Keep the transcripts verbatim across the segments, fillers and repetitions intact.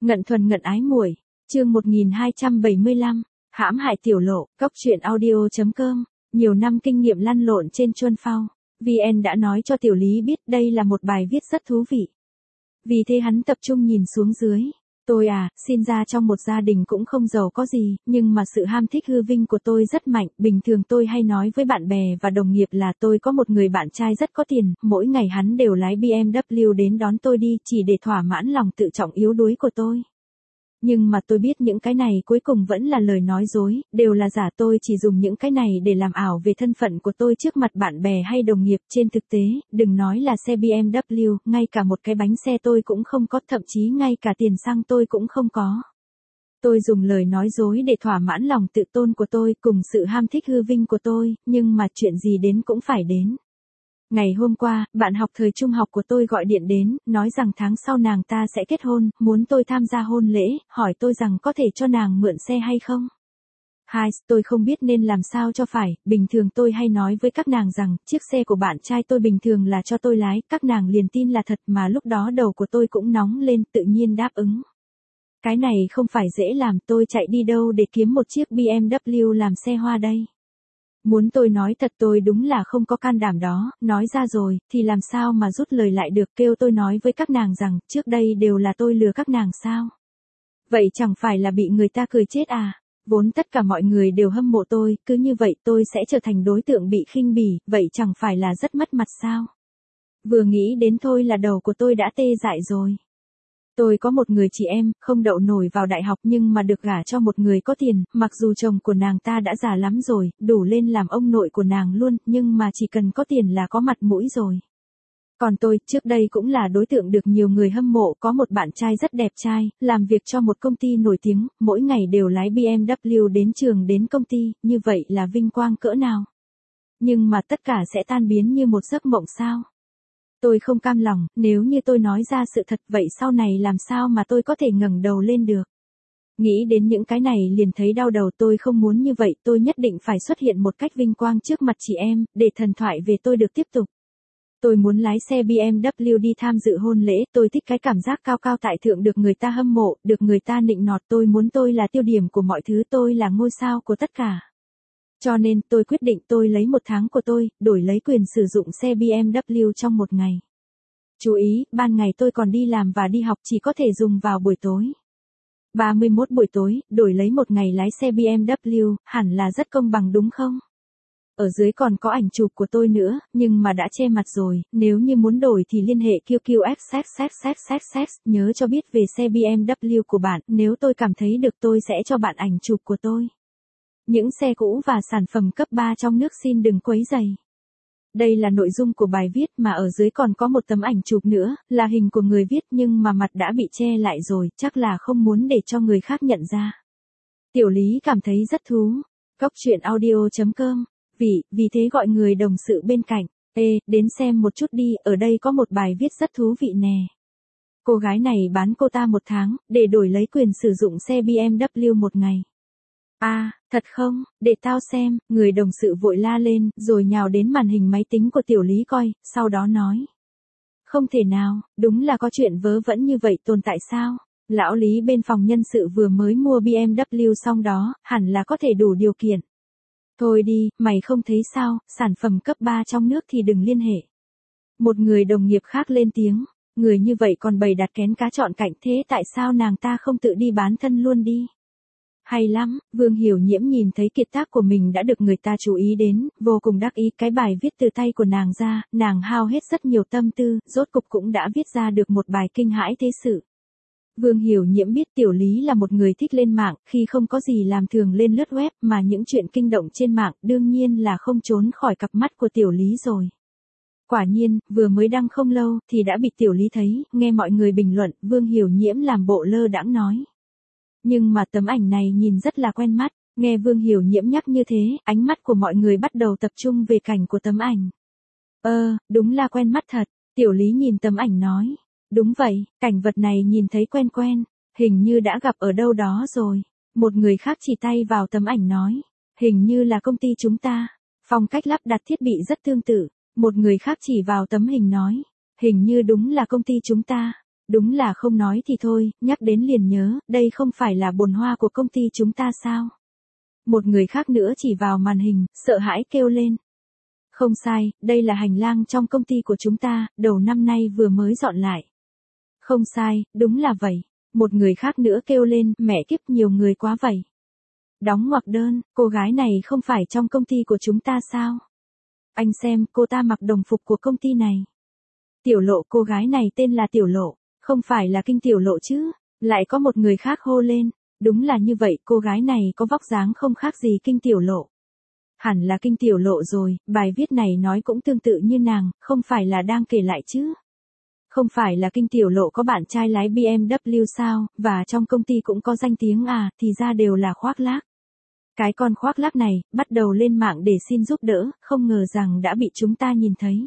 Ngận thuần ngận ái muội, chương một nghìn hai trăm bảy mươi lăm, hãm hại tiểu lộ, cốc truyện audio.com, nhiều năm kinh nghiệm lăn lộn trên chuân phao. vê en đã nói cho tiểu lý biết đây là một bài viết rất thú vị. Vì thế hắn tập trung nhìn xuống dưới. Tôi à, sinh ra trong một gia đình cũng không giàu có gì, nhưng mà sự ham thích hư vinh của tôi rất mạnh. Bình thường tôi hay nói với bạn bè và đồng nghiệp là tôi có một người bạn trai rất có tiền, mỗi ngày hắn đều lái bê em vê đến đón tôi đi chỉ để thỏa mãn lòng tự trọng yếu đuối của tôi. Nhưng mà tôi biết những cái này cuối cùng vẫn là lời nói dối, đều là giả. Tôi chỉ dùng những cái này để làm ảo về thân phận của tôi trước mặt bạn bè hay đồng nghiệp. Trên thực tế, đừng nói là xe bê em vê, ngay cả một cái bánh xe tôi cũng không có, thậm chí ngay cả tiền xăng tôi cũng không có. Tôi dùng lời nói dối để thỏa mãn lòng tự tôn của tôi cùng sự ham thích hư vinh của tôi, nhưng mà chuyện gì đến cũng phải đến. Ngày hôm qua, bạn học thời trung học của tôi gọi điện đến, nói rằng tháng sau nàng ta sẽ kết hôn, muốn tôi tham gia hôn lễ, hỏi tôi rằng có thể cho nàng mượn xe hay không. Hai, tôi không biết nên làm sao cho phải, bình thường tôi hay nói với các nàng rằng, chiếc xe của bạn trai tôi bình thường là cho tôi lái, các nàng liền tin là thật mà lúc đó đầu của tôi cũng nóng lên, tự nhiên đáp ứng. Cái này không phải dễ làm, tôi chạy đi đâu để kiếm một chiếc bê em vê làm xe hoa đây. Muốn tôi nói thật tôi đúng là không có can đảm đó, nói ra rồi, thì làm sao mà rút lời lại được, kêu tôi nói với các nàng rằng, trước đây đều là tôi lừa các nàng sao? Vậy chẳng phải là bị người ta cười chết à? Vốn tất cả mọi người đều hâm mộ tôi, cứ như vậy tôi sẽ trở thành đối tượng bị khinh bỉ, vậy chẳng phải là rất mất mặt sao? Vừa nghĩ đến thôi là đầu của tôi đã tê dại rồi. Tôi có một người chị em, không đậu nổi vào đại học nhưng mà được gả cho một người có tiền, mặc dù chồng của nàng ta đã già lắm rồi, đủ lên làm ông nội của nàng luôn, nhưng mà chỉ cần có tiền là có mặt mũi rồi. Còn tôi, trước đây cũng là đối tượng được nhiều người hâm mộ, có một bạn trai rất đẹp trai, làm việc cho một công ty nổi tiếng, mỗi ngày đều lái bê em vê đến trường đến công ty, như vậy là vinh quang cỡ nào. Nhưng mà tất cả sẽ tan biến như một giấc mộng sao? Tôi không cam lòng, nếu như tôi nói ra sự thật vậy sau này làm sao mà tôi có thể ngẩng đầu lên được. Nghĩ đến những cái này liền thấy đau đầu, tôi không muốn như vậy, tôi nhất định phải xuất hiện một cách vinh quang trước mặt chị em, để thần thoại về tôi được tiếp tục. Tôi muốn lái xe bê em vê đi tham dự hôn lễ, tôi thích cái cảm giác cao cao tại thượng được người ta hâm mộ, được người ta nịnh nọt, tôi muốn tôi là tiêu điểm của mọi thứ, tôi là ngôi sao của tất cả. Cho nên tôi quyết định tôi lấy một tháng của tôi, đổi lấy quyền sử dụng xe bê em vê trong một ngày. Chú ý, ban ngày tôi còn đi làm và đi học chỉ có thể dùng vào buổi tối. ba mươi mốt buổi tối, đổi lấy một ngày lái xe bê em vê, hẳn là rất công bằng đúng không? Ở dưới còn có ảnh chụp của tôi nữa, nhưng mà đã che mặt rồi, nếu như muốn đổi thì liên hệ quy quy ích ích ích ích ích ích, nhớ cho biết về xe bê em vê của bạn, nếu tôi cảm thấy được tôi sẽ cho bạn ảnh chụp của tôi. Những xe cũ và sản phẩm cấp ba trong nước xin đừng quấy rầy. Đây là nội dung của bài viết mà ở dưới còn có một tấm ảnh chụp nữa, là hình của người viết nhưng mà mặt đã bị che lại rồi, chắc là không muốn để cho người khác nhận ra. Tiểu lý cảm thấy rất thú. Cốc truyện audio.com, vì, vì thế gọi người đồng sự bên cạnh, ê, đến xem một chút đi, ở đây có một bài viết rất thú vị nè. Cô gái này bán cô ta một tháng, để đổi lấy quyền sử dụng xe bê em vê một ngày. À, thật không, để tao xem, người đồng sự vội la lên, rồi nhào đến màn hình máy tính của tiểu lý coi, sau đó nói. Không thể nào, đúng là có chuyện vớ vẩn như vậy tồn tại sao? Lão lý bên phòng nhân sự vừa mới mua bê em vê xong đó, hẳn là có thể đủ điều kiện. Thôi đi, mày không thấy sao, sản phẩm cấp ba trong nước thì đừng liên hệ. Một người đồng nghiệp khác lên tiếng, người như vậy còn bày đặt kén cá chọn cạnh, thế tại sao nàng ta không tự đi bán thân luôn đi? Hay lắm, Vương Hiểu Nhiễm nhìn thấy kiệt tác của mình đã được người ta chú ý đến, vô cùng đắc ý, cái bài viết từ tay của nàng ra, nàng hao hết rất nhiều tâm tư, rốt cục cũng đã viết ra được một bài kinh hãi thế sự. Vương Hiểu Nhiễm biết tiểu lý là một người thích lên mạng, khi không có gì làm thường lên lướt web, mà những chuyện kinh động trên mạng đương nhiên là không trốn khỏi cặp mắt của tiểu lý rồi. Quả nhiên, vừa mới đăng không lâu thì đã bị tiểu lý thấy, nghe mọi người bình luận, Vương Hiểu Nhiễm làm bộ lơ đãng nói. Nhưng mà tấm ảnh này nhìn rất là quen mắt, nghe Vương Hiểu Nhiễm nhắc như thế, ánh mắt của mọi người bắt đầu tập trung về cảnh của tấm ảnh. Ơ, đúng là quen mắt thật, tiểu lý nhìn tấm ảnh nói. Đúng vậy, cảnh vật này nhìn thấy quen quen, hình như đã gặp ở đâu đó rồi. Một người khác chỉ tay vào tấm ảnh nói, hình như là công ty chúng ta, phong cách lắp đặt thiết bị rất tương tự. Một người khác chỉ vào tấm hình nói, hình như đúng là công ty chúng ta. Đúng là không nói thì thôi, nhắc đến liền nhớ, đây không phải là bồn hoa của công ty chúng ta sao? Một người khác nữa chỉ vào màn hình, sợ hãi kêu lên. Không sai, đây là hành lang trong công ty của chúng ta, đầu năm nay vừa mới dọn lại. Không sai, đúng là vậy. Một người khác nữa kêu lên, mẹ kiếp nhiều người quá vậy. Đóng ngoặc đơn, cô gái này không phải trong công ty của chúng ta sao? Anh xem, cô ta mặc đồng phục của công ty này. Tiểu Lộ, cô gái này tên là Tiểu Lộ, không phải là Kinh Tiểu Lộ chứ? Lại có một người khác hô lên, đúng là như vậy, cô gái này có vóc dáng không khác gì Kinh Tiểu Lộ. Hẳn là Kinh Tiểu Lộ rồi, bài viết này nói cũng tương tự như nàng, không phải là đang kể lại chứ? Không phải là Kinh Tiểu Lộ có bạn trai lái bê em vê sao, và trong công ty cũng có danh tiếng à, thì ra đều là khoác lác. Cái con khoác lác này, bắt đầu lên mạng để xin giúp đỡ, không ngờ rằng đã bị chúng ta nhìn thấy.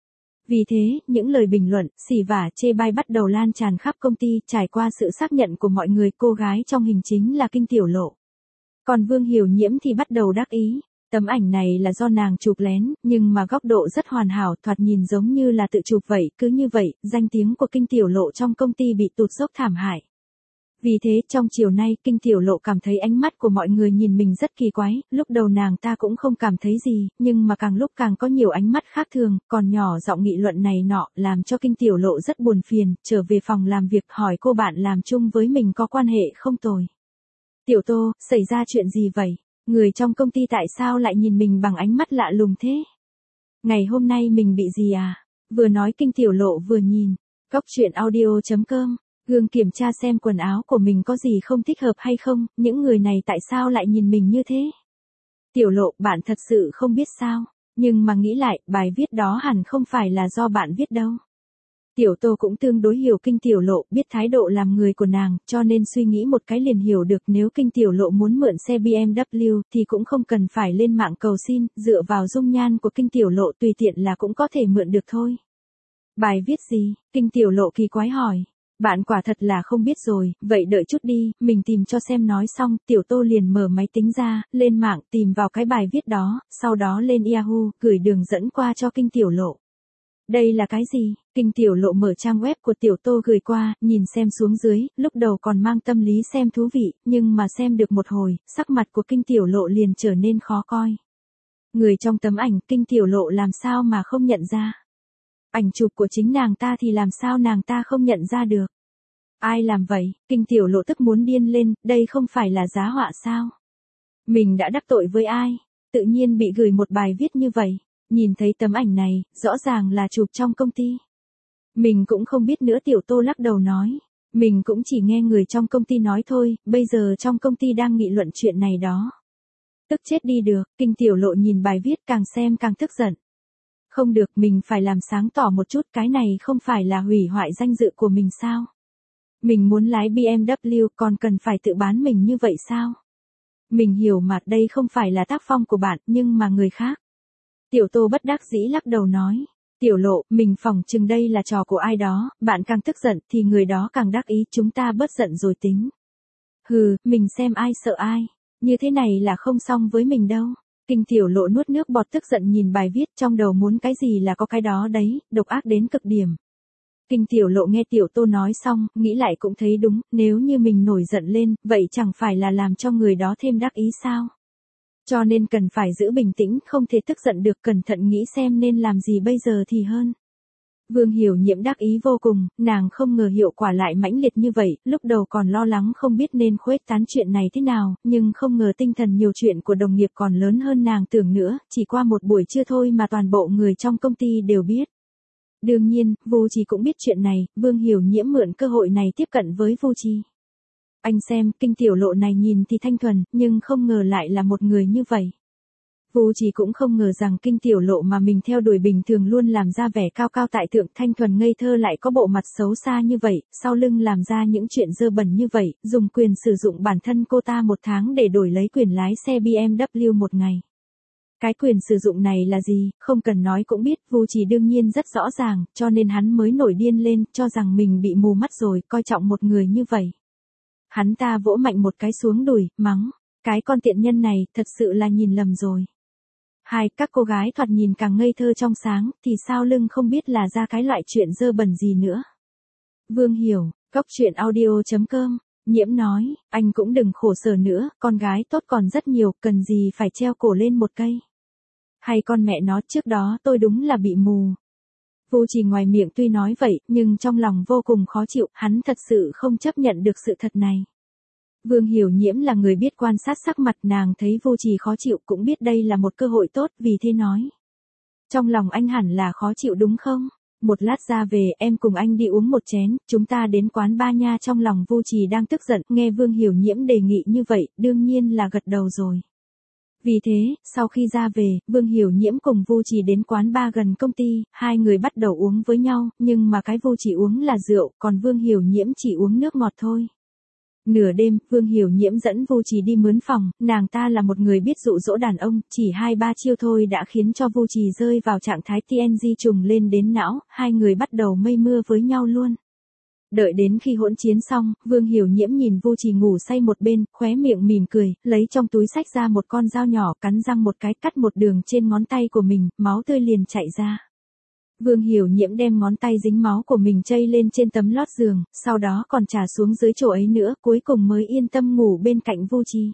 Vì thế, những lời bình luận, xỉ vả, chê bai bắt đầu lan tràn khắp công ty, trải qua sự xác nhận của mọi người, cô gái trong hình chính là Kinh Tiểu Lộ. Còn Vương Hiểu Nhiễm thì bắt đầu đắc ý. Tấm ảnh này là do nàng chụp lén, nhưng mà góc độ rất hoàn hảo, thoạt nhìn giống như là tự chụp vậy, cứ như vậy, danh tiếng của Kinh Tiểu Lộ trong công ty bị tụt dốc thảm hại. Vì thế, trong chiều nay, Kinh Tiểu Lộ cảm thấy ánh mắt của mọi người nhìn mình rất kỳ quái, lúc đầu nàng ta cũng không cảm thấy gì, nhưng mà càng lúc càng có nhiều ánh mắt khác thường, còn nhỏ giọng nghị luận này nọ, làm cho Kinh Tiểu Lộ rất buồn phiền, trở về phòng làm việc hỏi cô bạn làm chung với mình có quan hệ không tồi. Tiểu Tô, xảy ra chuyện gì vậy? Người trong công ty tại sao lại nhìn mình bằng ánh mắt lạ lùng thế? Ngày hôm nay mình bị gì à? Vừa nói Kinh Tiểu Lộ vừa nhìn. Cóc truyện audio chấm com. Gương kiểm tra xem quần áo của mình có gì không thích hợp hay không, những người này tại sao lại nhìn mình như thế? Tiểu Lộ, bạn thật sự không biết sao? Nhưng mà nghĩ lại, bài viết đó hẳn không phải là do bạn viết đâu. Tiểu Tô cũng tương đối hiểu Kinh Tiểu Lộ, biết thái độ làm người của nàng, cho nên suy nghĩ một cái liền hiểu được nếu Kinh Tiểu Lộ muốn mượn xe bê em vê thì cũng không cần phải lên mạng cầu xin, dựa vào dung nhan của Kinh Tiểu Lộ tùy tiện là cũng có thể mượn được thôi. Bài viết gì? Kinh Tiểu Lộ kỳ quái hỏi. Bạn quả thật là không biết rồi, vậy đợi chút đi, mình tìm cho xem. Nói xong, Tiểu Tô liền mở máy tính ra, lên mạng tìm vào cái bài viết đó, sau đó lên Yahoo, gửi đường dẫn qua cho Kinh Tiểu Lộ. Đây là cái gì? Kinh Tiểu Lộ mở trang web của Tiểu Tô gửi qua, nhìn xem xuống dưới, lúc đầu còn mang tâm lý xem thú vị, nhưng mà xem được một hồi, sắc mặt của Kinh Tiểu Lộ liền trở nên khó coi. Người trong tấm ảnh, Kinh Tiểu Lộ làm sao mà không nhận ra? Ảnh chụp của chính nàng ta thì làm sao nàng ta không nhận ra được? Ai làm vậy? Kinh Tiểu Lộ tức muốn điên lên, đây không phải là giá họa sao? Mình đã đắc tội với ai? Tự nhiên bị gửi một bài viết như vậy. Nhìn thấy tấm ảnh này, rõ ràng là chụp trong công ty. Mình cũng không biết nữa. Tiểu Tô lắc đầu nói. Mình cũng chỉ nghe người trong công ty nói thôi, bây giờ trong công ty đang nghị luận chuyện này đó. Tức chết đi được, Kinh Tiểu Lộ nhìn bài viết càng xem càng tức giận. Không được, mình phải làm sáng tỏ một chút, cái này không phải là hủy hoại danh dự của mình sao? Mình muốn lái bê em vê còn cần phải tự bán mình như vậy sao? Mình hiểu mà đây không phải là tác phong của bạn, nhưng mà người khác. Tiểu Tô bất đắc dĩ lắc đầu nói. Tiểu Lộ, mình phỏng chừng đây là trò của ai đó, bạn càng tức giận thì người đó càng đắc ý, chúng ta bớt giận rồi tính. Hừ, mình xem ai sợ ai, như thế này là không xong với mình đâu. Kinh Tiểu Lộ nuốt nước bọt tức giận nhìn bài viết, trong đầu muốn cái gì là có cái đó đấy, độc ác đến cực điểm. Kinh Tiểu Lộ nghe Tiểu Tô nói xong, nghĩ lại cũng thấy đúng, nếu như mình nổi giận lên, vậy chẳng phải là làm cho người đó thêm đắc ý sao? Cho nên cần phải giữ bình tĩnh, không thể tức giận được, cẩn thận nghĩ xem nên làm gì bây giờ thì hơn. Vương Hiểu Nhiễm đắc ý vô cùng, nàng không ngờ hiệu quả lại mãnh liệt như vậy, lúc đầu còn lo lắng không biết nên khuếch tán chuyện này thế nào, nhưng không ngờ tinh thần nhiều chuyện của đồng nghiệp còn lớn hơn nàng tưởng nữa, chỉ qua một buổi trưa thôi mà toàn bộ người trong công ty đều biết. Đương nhiên, Vu Trì cũng biết chuyện này, Vương Hiểu Nhiễm mượn cơ hội này tiếp cận với Vu Trì. Anh xem, Kinh Tiểu Lộ này nhìn thì thanh thuần, nhưng không ngờ lại là một người như vậy. Vu Trì cũng không ngờ rằng Kinh Tiểu Lộ mà mình theo đuổi bình thường luôn làm ra vẻ cao cao tại thượng, thanh thuần ngây thơ lại có bộ mặt xấu xa như vậy, sau lưng làm ra những chuyện dơ bẩn như vậy, dùng quyền sử dụng bản thân cô ta một tháng để đổi lấy quyền lái xe bê em vê một ngày. Cái quyền sử dụng này là gì, không cần nói cũng biết, Vu Trì đương nhiên rất rõ ràng, cho nên hắn mới nổi điên lên, cho rằng mình bị mù mắt rồi, coi trọng một người như vậy. Hắn ta vỗ mạnh một cái xuống đùi, mắng, cái con tiện nhân này, thật sự là nhìn lầm rồi. Hai, các cô gái thoạt nhìn càng ngây thơ trong sáng, thì sao lưng không biết là ra cái loại chuyện dơ bẩn gì nữa. Vương Hiểu, Cốc truyện audio chấm com, Nhiễm nói, anh cũng đừng khổ sở nữa, con gái tốt còn rất nhiều, cần gì phải treo cổ lên một cây. Hay con mẹ nó, trước đó tôi đúng là bị mù. Vu Trì ngoài miệng tuy nói vậy, nhưng trong lòng vô cùng khó chịu, hắn thật sự không chấp nhận được sự thật này. Vương Hiểu Nhiễm là người biết quan sát sắc mặt, nàng thấy Vu Trì khó chịu cũng biết đây là một cơ hội tốt, vì thế nói. Trong lòng anh hẳn là khó chịu đúng không? Một lát ra về, em cùng anh đi uống một chén, chúng ta đến quán ba nha. Trong lòng Vu Trì đang tức giận, nghe Vương Hiểu Nhiễm đề nghị như vậy, đương nhiên là gật đầu rồi. Vì thế, sau khi ra về, Vương Hiểu Nhiễm cùng Vu Trì đến quán ba gần công ty, hai người bắt đầu uống với nhau, nhưng mà cái Vu Trì uống là rượu, còn Vương Hiểu Nhiễm chỉ uống nước ngọt thôi. Nửa đêm, Vương Hiểu Nhiễm dẫn Vu Trì đi mướn phòng, nàng ta là một người biết dụ dỗ đàn ông, chỉ hai ba chiêu thôi đã khiến cho Vu Trì rơi vào trạng thái tê en giê trùng lên đến não, hai người bắt đầu mây mưa với nhau luôn. Đợi đến khi hỗn chiến xong, Vương Hiểu Nhiễm nhìn Vu Trì ngủ say một bên, khóe miệng mỉm cười, lấy trong túi xách ra một con dao nhỏ, cắn răng một cái, cắt một đường trên ngón tay của mình, máu tươi liền chảy ra. Vương Hiểu Nhiễm đem ngón tay dính máu của mình chây lên trên tấm lót giường, sau đó còn trả xuống dưới chỗ ấy nữa, cuối cùng mới yên tâm ngủ bên cạnh Vu Trì.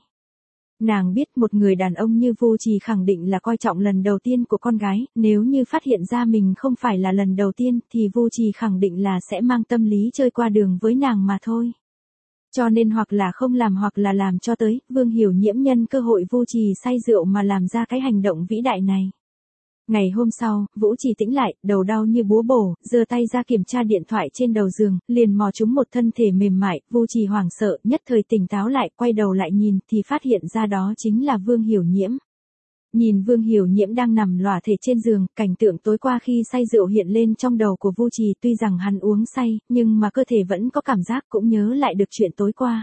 Nàng biết một người đàn ông như Vu Trì khẳng định là coi trọng lần đầu tiên của con gái, nếu như phát hiện ra mình không phải là lần đầu tiên thì Vu Trì khẳng định là sẽ mang tâm lý chơi qua đường với nàng mà thôi. Cho nên hoặc là không làm hoặc là làm cho tới, Vương Hiểu Nhiễm nhân cơ hội Vu Trì say rượu mà làm ra cái hành động vĩ đại này. Ngày hôm sau, Vũ Trì tỉnh lại, đầu đau như búa bổ, giơ tay ra kiểm tra điện thoại trên đầu giường, liền mò trúng một thân thể mềm mại, Vu Trì hoảng sợ, nhất thời tỉnh táo lại, quay đầu lại nhìn, thì phát hiện ra đó chính là Vương Hiểu Nhiễm. Nhìn Vương Hiểu Nhiễm đang nằm lòa thể trên giường, cảnh tượng tối qua khi say rượu hiện lên trong đầu của Vu Trì, tuy rằng hắn uống say, nhưng mà cơ thể vẫn có cảm giác cũng nhớ lại được chuyện tối qua.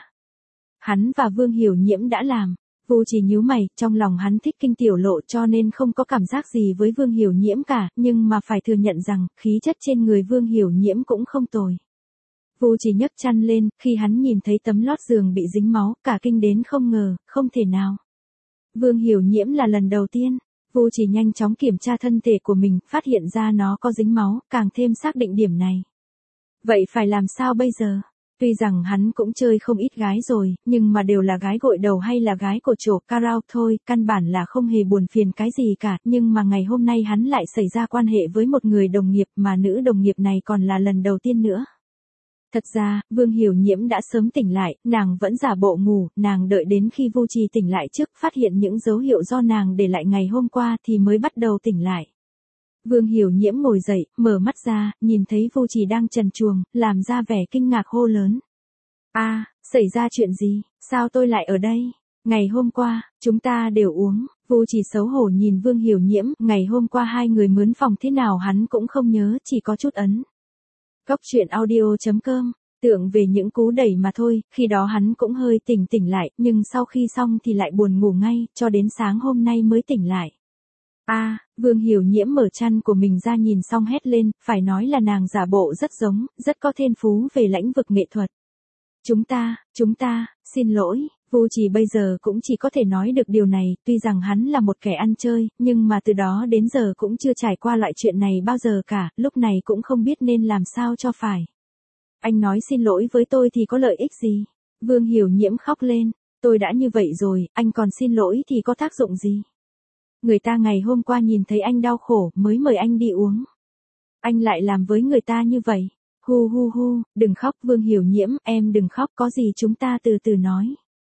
Hắn và Vương Hiểu Nhiễm đã làm. Vu Trì nhíu mày, trong lòng hắn thích Kinh Tiểu Lộ cho nên không có cảm giác gì với Vương Hiểu Nhiễm cả, nhưng mà phải thừa nhận rằng, khí chất trên người Vương Hiểu Nhiễm cũng không tồi. Vu Trì nhấc chăn lên, khi hắn nhìn thấy tấm lót giường bị dính máu, cả kinh đến không ngờ, không thể nào. Vương Hiểu Nhiễm là lần đầu tiên. Vu Trì nhanh chóng kiểm tra thân thể của mình, phát hiện ra nó có dính máu, càng thêm xác định điểm này. Vậy phải làm sao bây giờ? Tuy rằng hắn cũng chơi không ít gái rồi, nhưng mà đều là gái gội đầu hay là gái cổ trổ carao thôi, căn bản là không hề buồn phiền cái gì cả, nhưng mà ngày hôm nay hắn lại xảy ra quan hệ với một người đồng nghiệp mà nữ đồng nghiệp này còn là lần đầu tiên nữa. Thật ra, Vương Hiểu Nhiễm đã sớm tỉnh lại, nàng vẫn giả bộ ngủ, nàng đợi đến khi Vu Trì tỉnh lại trước, phát hiện những dấu hiệu do nàng để lại ngày hôm qua thì mới bắt đầu tỉnh lại. Vương Hiểu Nhiễm ngồi dậy, mở mắt ra, nhìn thấy Vu Trì đang trần truồng, làm ra vẻ kinh ngạc hô lớn. A, à, xảy ra chuyện gì, sao tôi lại ở đây? Ngày hôm qua, chúng ta đều uống. Vu Trì xấu hổ nhìn Vương Hiểu Nhiễm, ngày hôm qua hai người mướn phòng thế nào hắn cũng không nhớ, chỉ có chút ấn. Cốc truyện audio chấm com, tưởng về những cú đẩy mà thôi, khi đó hắn cũng hơi tỉnh tỉnh lại, nhưng sau khi xong thì lại buồn ngủ ngay, cho đến sáng hôm nay mới tỉnh lại. A, à, Vương Hiểu Nhiễm mở chăn của mình ra nhìn xong hét lên, phải nói là nàng giả bộ rất giống, rất có thiên phú về lĩnh vực nghệ thuật. Chúng ta, chúng ta, xin lỗi, Vu Trì bây giờ cũng chỉ có thể nói được điều này, tuy rằng hắn là một kẻ ăn chơi, nhưng mà từ đó đến giờ cũng chưa trải qua loại chuyện này bao giờ cả, lúc này cũng không biết nên làm sao cho phải. Anh nói xin lỗi với tôi thì có lợi ích gì? Vương Hiểu Nhiễm khóc lên, tôi đã như vậy rồi, anh còn xin lỗi thì có tác dụng gì? Người ta ngày hôm qua nhìn thấy anh đau khổ mới mời anh đi uống. Anh lại làm với người ta như vậy. Hu hu hu, đừng khóc Vương Hiểu Nhiễm, em đừng khóc, có gì chúng ta từ từ nói.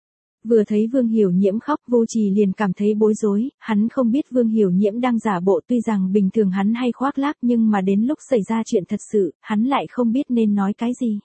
Vừa thấy Vương Hiểu Nhiễm khóc, Vu Trì liền cảm thấy bối rối, hắn không biết Vương Hiểu Nhiễm đang giả bộ, tuy rằng bình thường hắn hay khoác lác nhưng mà đến lúc xảy ra chuyện thật sự, hắn lại không biết nên nói cái gì.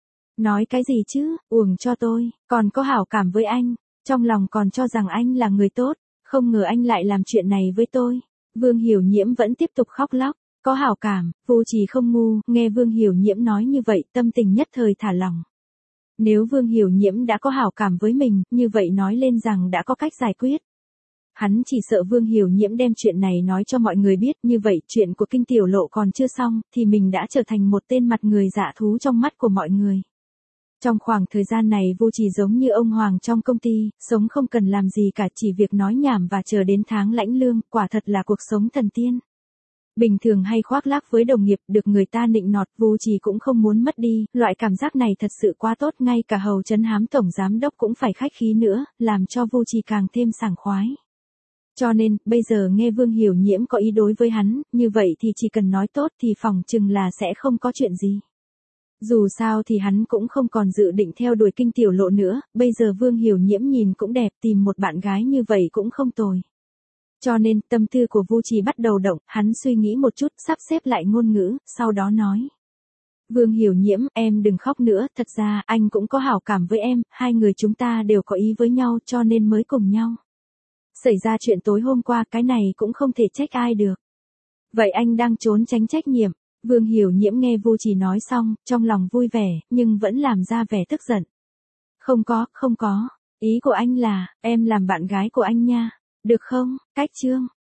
Nói cái gì chứ, uổng cho tôi, còn có hảo cảm với anh, trong lòng còn cho rằng anh là người tốt, không ngờ anh lại làm chuyện này với tôi. Vương Hiểu Nhiễm vẫn tiếp tục khóc lóc, có hảo cảm, Vu Trì không ngu, nghe Vương Hiểu Nhiễm nói như vậy, tâm tình nhất thời thả lỏng. Nếu Vương Hiểu Nhiễm đã có hảo cảm với mình, như vậy nói lên rằng đã có cách giải quyết. Hắn chỉ sợ Vương Hiểu Nhiễm đem chuyện này nói cho mọi người biết, như vậy chuyện của Kinh Tiểu Lộ còn chưa xong, thì mình đã trở thành một tên mặt người dạ thú trong mắt của mọi người. Trong khoảng thời gian này Vu Trì giống như ông hoàng trong công ty, sống không cần làm gì cả, chỉ việc nói nhảm và chờ đến tháng lãnh lương, quả thật là cuộc sống thần tiên. Bình thường hay khoác lác với đồng nghiệp, được người ta nịnh nọt, Vu Trì cũng không muốn mất đi, loại cảm giác này thật sự quá tốt, ngay cả Hầu Trấn Hám tổng giám đốc cũng phải khách khí nữa, làm cho Vu Trì càng thêm sảng khoái. Cho nên, bây giờ nghe Vương Hiểu Nhiễm có ý đối với hắn, như vậy thì chỉ cần nói tốt thì phỏng chừng là sẽ không có chuyện gì. Dù sao thì hắn cũng không còn dự định theo đuổi Kinh Tiểu Lộ nữa, bây giờ Vương Hiểu Nhiễm nhìn cũng đẹp, tìm một bạn gái như vậy cũng không tồi. Cho nên, tâm tư của Vu Trì bắt đầu động, hắn suy nghĩ một chút, sắp xếp lại ngôn ngữ, sau đó nói. Vương Hiểu Nhiễm, em đừng khóc nữa, thật ra, anh cũng có hảo cảm với em, hai người chúng ta đều có ý với nhau, cho nên mới cùng nhau. Xảy ra chuyện tối hôm qua, cái này cũng không thể trách ai được. Vậy anh đang trốn tránh trách nhiệm. Vương Hiểu Nhiễm nghe Vu Trì nói xong, trong lòng vui vẻ, nhưng vẫn làm ra vẻ tức giận. Không có, không có, ý của anh là, em làm bạn gái của anh nha, được không, Cách Trương.